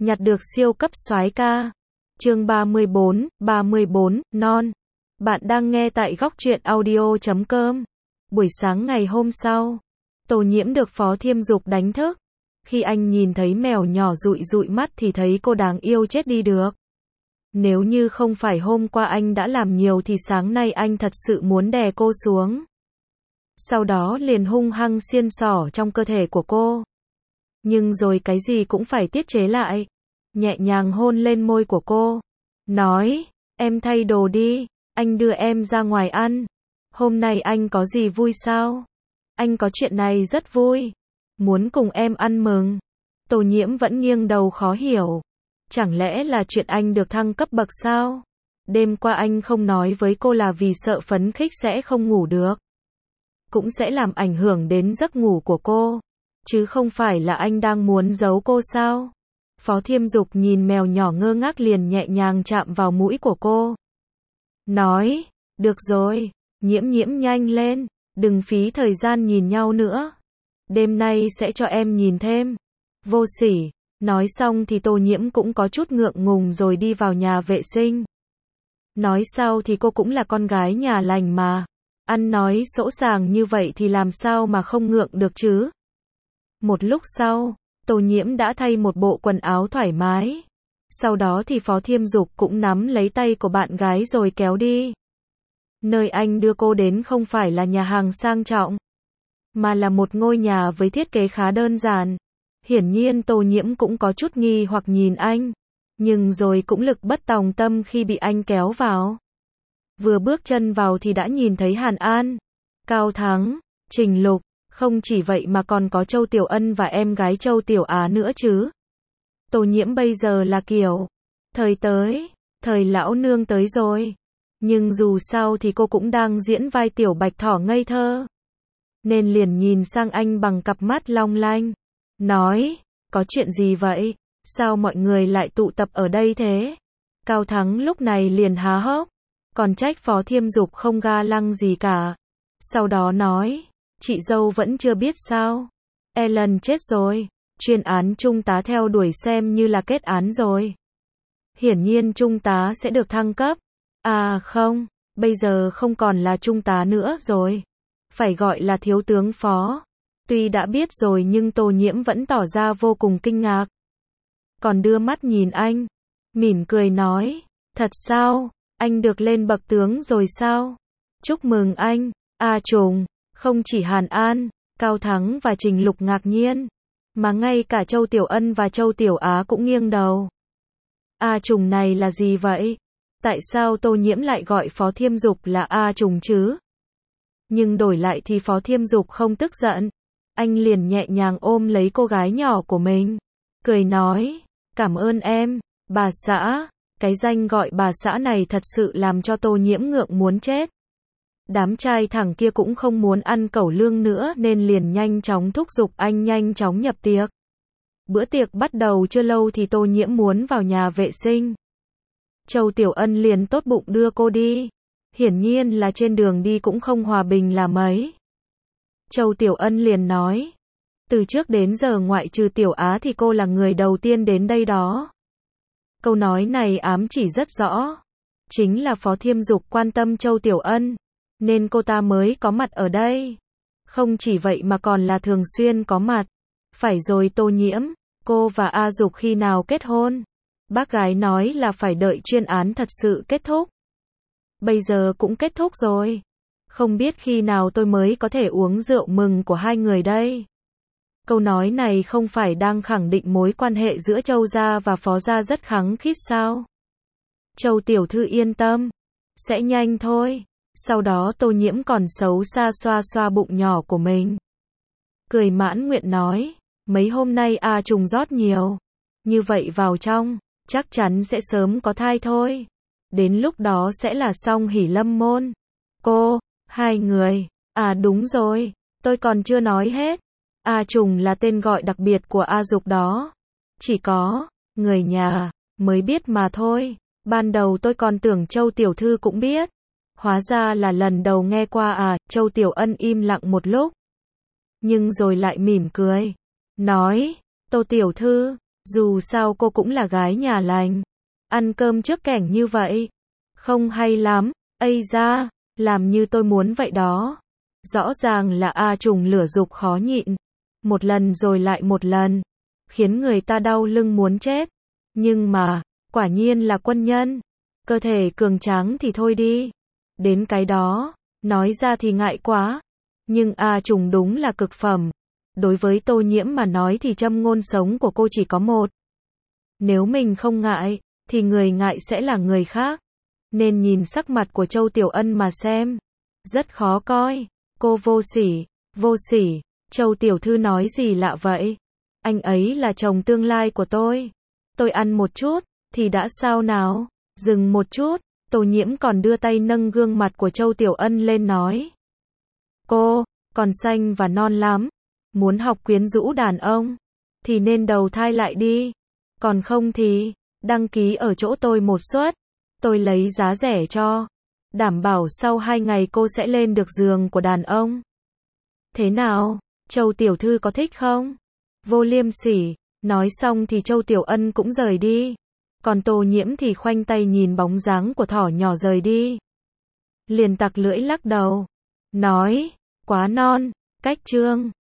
nhặt được siêu cấp soái ca. Chương 34, non. Bạn đang nghe tại góc truyện audio.com. Buổi sáng ngày hôm sau, Tô Nhiễm được Phó Thiêm Dục đánh thức. Khi anh nhìn thấy mèo nhỏ dụi dụi mắt thì thấy cô đáng yêu chết đi được. Nếu như không phải hôm qua anh đã làm nhiều thì sáng nay anh thật sự muốn đè cô xuống. Sau đó liền hung hăng xiên xỏ trong cơ thể của cô. Nhưng rồi cái gì cũng phải tiết chế lại. Nhẹ nhàng hôn lên môi của cô. Nói, em thay đồ đi, anh đưa em ra ngoài ăn. Hôm nay anh có gì vui sao? Anh có chuyện này rất vui. Muốn cùng em ăn mừng. Tô Nhiễm vẫn nghiêng đầu khó hiểu. Chẳng lẽ là chuyện anh được thăng cấp bậc sao? Đêm qua anh không nói với cô là vì sợ phấn khích sẽ không ngủ được. Cũng sẽ làm ảnh hưởng đến giấc ngủ của cô. Chứ không phải là anh đang muốn giấu cô sao? Phó Thiêm Dục nhìn mèo nhỏ ngơ ngác liền nhẹ nhàng chạm vào mũi của cô. Nói, được rồi, Nhiễm Nhiễm nhanh lên, đừng phí thời gian nhìn nhau nữa. Đêm nay sẽ cho em nhìn thêm. Vô sỉ, nói xong thì Tô Nhiễm cũng có chút ngượng ngùng rồi đi vào nhà vệ sinh. Nói sao thì cô cũng là con gái nhà lành mà. Ăn nói sỗ sàng như vậy thì làm sao mà không ngượng được chứ? Một lúc sau, Tô Nhiễm đã thay một bộ quần áo thoải mái. Sau đó thì Phó Thiêm Dục cũng nắm lấy tay của bạn gái rồi kéo đi. Nơi anh đưa cô đến không phải là nhà hàng sang trọng, mà là một ngôi nhà với thiết kế khá đơn giản. Hiển nhiên Tô Nhiễm cũng có chút nghi hoặc nhìn anh, nhưng rồi cũng lực bất tòng tâm khi bị anh kéo vào. Vừa bước chân vào thì đã nhìn thấy Hàn An, Cao Thắng, Trình Lục, không chỉ vậy mà còn có Châu Tiểu Ân và em gái Châu Tiểu Á nữa chứ. Tô Nhiễm bây giờ là kiểu, thời lão nương tới rồi. Nhưng dù sao thì cô cũng đang diễn vai tiểu bạch thỏ ngây thơ. Nên liền nhìn sang anh bằng cặp mắt long lanh. Nói, có chuyện gì vậy? Sao mọi người lại tụ tập ở đây thế? Cao Thắng lúc này liền há hốc. Còn trách Phó Thiêm Dục không ga lăng gì cả. Sau đó nói, chị dâu vẫn chưa biết sao? Ellen chết rồi. Chuyên án trung tá theo đuổi xem như là kết án rồi. Hiển nhiên trung tá sẽ được thăng cấp. À không, bây giờ không còn là trung tá nữa rồi. Phải gọi là thiếu tướng Phó. Tuy đã biết rồi nhưng Tô Nhiễm vẫn tỏ ra vô cùng kinh ngạc. Còn đưa mắt nhìn anh, mỉm cười nói, thật sao, anh được lên bậc tướng rồi sao? Chúc mừng anh, Trùng. Không chỉ Hàn An, Cao Thắng và Trình Lục ngạc nhiên, mà ngay cả Châu Tiểu Ân và Châu Tiểu Á cũng nghiêng đầu. Trùng này là gì vậy? Tại sao Tô Nhiễm lại gọi Phó Thiêm Dục là Trùng chứ? Nhưng đổi lại thì Phó Thiêm Dục không tức giận. Anh liền nhẹ nhàng ôm lấy cô gái nhỏ của mình. Cười nói, cảm ơn em, bà xã. Cái danh gọi bà xã này thật sự làm cho Tô Nhiễm ngượng muốn chết. Đám trai thẳng kia cũng không muốn ăn cẩu lương nữa nên liền nhanh chóng thúc giục anh nhanh chóng nhập tiệc. Bữa tiệc bắt đầu chưa lâu thì Tô Nhiễm muốn vào nhà vệ sinh. Châu Tiểu Ân liền tốt bụng đưa cô đi. Hiển nhiên là trên đường đi cũng không hòa bình là mấy. Châu Tiểu Ân liền nói, từ trước đến giờ ngoại trừ Tiểu Á thì cô là người đầu tiên đến đây đó. Câu nói này ám chỉ rất rõ. Chính là Phó Thiêm Dục quan tâm Châu Tiểu Ân, nên cô ta mới có mặt ở đây. Không chỉ vậy mà còn là thường xuyên có mặt. Phải rồi Tô Nhiễm, cô và Dục khi nào kết hôn? Bác gái nói là phải đợi chuyên án thật sự kết thúc. Bây giờ cũng kết thúc rồi. Không biết khi nào tôi mới có thể uống rượu mừng của hai người đây. Câu nói này không phải đang khẳng định mối quan hệ giữa Châu gia và Phó gia rất khăng khít sao? Châu tiểu thư yên tâm, sẽ nhanh thôi. Sau đó Tô Nhiễm còn xấu xa xoa xoa bụng nhỏ của mình. Cười mãn nguyện nói, mấy hôm nay Trùng rót nhiều. Như vậy vào trong, chắc chắn sẽ sớm có thai thôi. Đến lúc đó sẽ là xong hỷ lâm môn. Cô, hai người, đúng rồi, tôi còn chưa nói hết. Trùng là tên gọi đặc biệt của Dục đó. Chỉ có người nhà mới biết mà thôi. Ban đầu tôi còn tưởng Châu tiểu thư cũng biết. Hóa ra là lần đầu nghe qua. Châu Tiểu Ân im lặng một lúc. Nhưng rồi lại mỉm cười. Nói, Tô tiểu thư, Dù sao cô cũng là gái nhà lành. Ăn cơm trước kẻng như vậy. Không hay lắm, ây da, làm như tôi muốn vậy đó. Rõ ràng là A Trùng lửa dục khó nhịn. Một lần rồi lại một lần. Khiến người ta đau lưng muốn chết. Nhưng mà, quả nhiên là quân nhân. Cơ thể cường tráng thì thôi đi. Đến cái đó, nói ra thì ngại quá. Nhưng A Trùng đúng là cực phẩm. Đối với Tô Nhiễm mà nói thì châm ngôn sống của cô chỉ có một. Nếu mình không ngại, thì người ngại sẽ là người khác. Nên nhìn sắc mặt của Châu Tiểu Ân mà xem. Rất khó coi. Cô vô sỉ, vô sỉ. Châu Tiểu Thư nói gì lạ vậy? Anh ấy là chồng tương lai của tôi. Tôi ăn một chút, thì đã sao nào? Dừng một chút, Tô Nhiễm còn đưa tay nâng gương mặt của Châu Tiểu Ân lên nói. Cô, còn xanh và non lắm. Muốn học quyến rũ đàn ông, thì nên đầu thai lại đi. Còn không thì, đăng ký ở chỗ tôi một suất. Tôi lấy giá rẻ cho. Đảm bảo sau 2 ngày cô sẽ lên được giường của đàn ông. Thế nào, Châu Tiểu Thư có thích không? Vô liêm sỉ. Nói xong thì Châu Tiểu Ân cũng rời đi. Còn Tô Nhiễm thì khoanh tay nhìn bóng dáng của thỏ nhỏ rời đi. Liền tặc lưỡi lắc đầu. Nói, quá non, cách chương.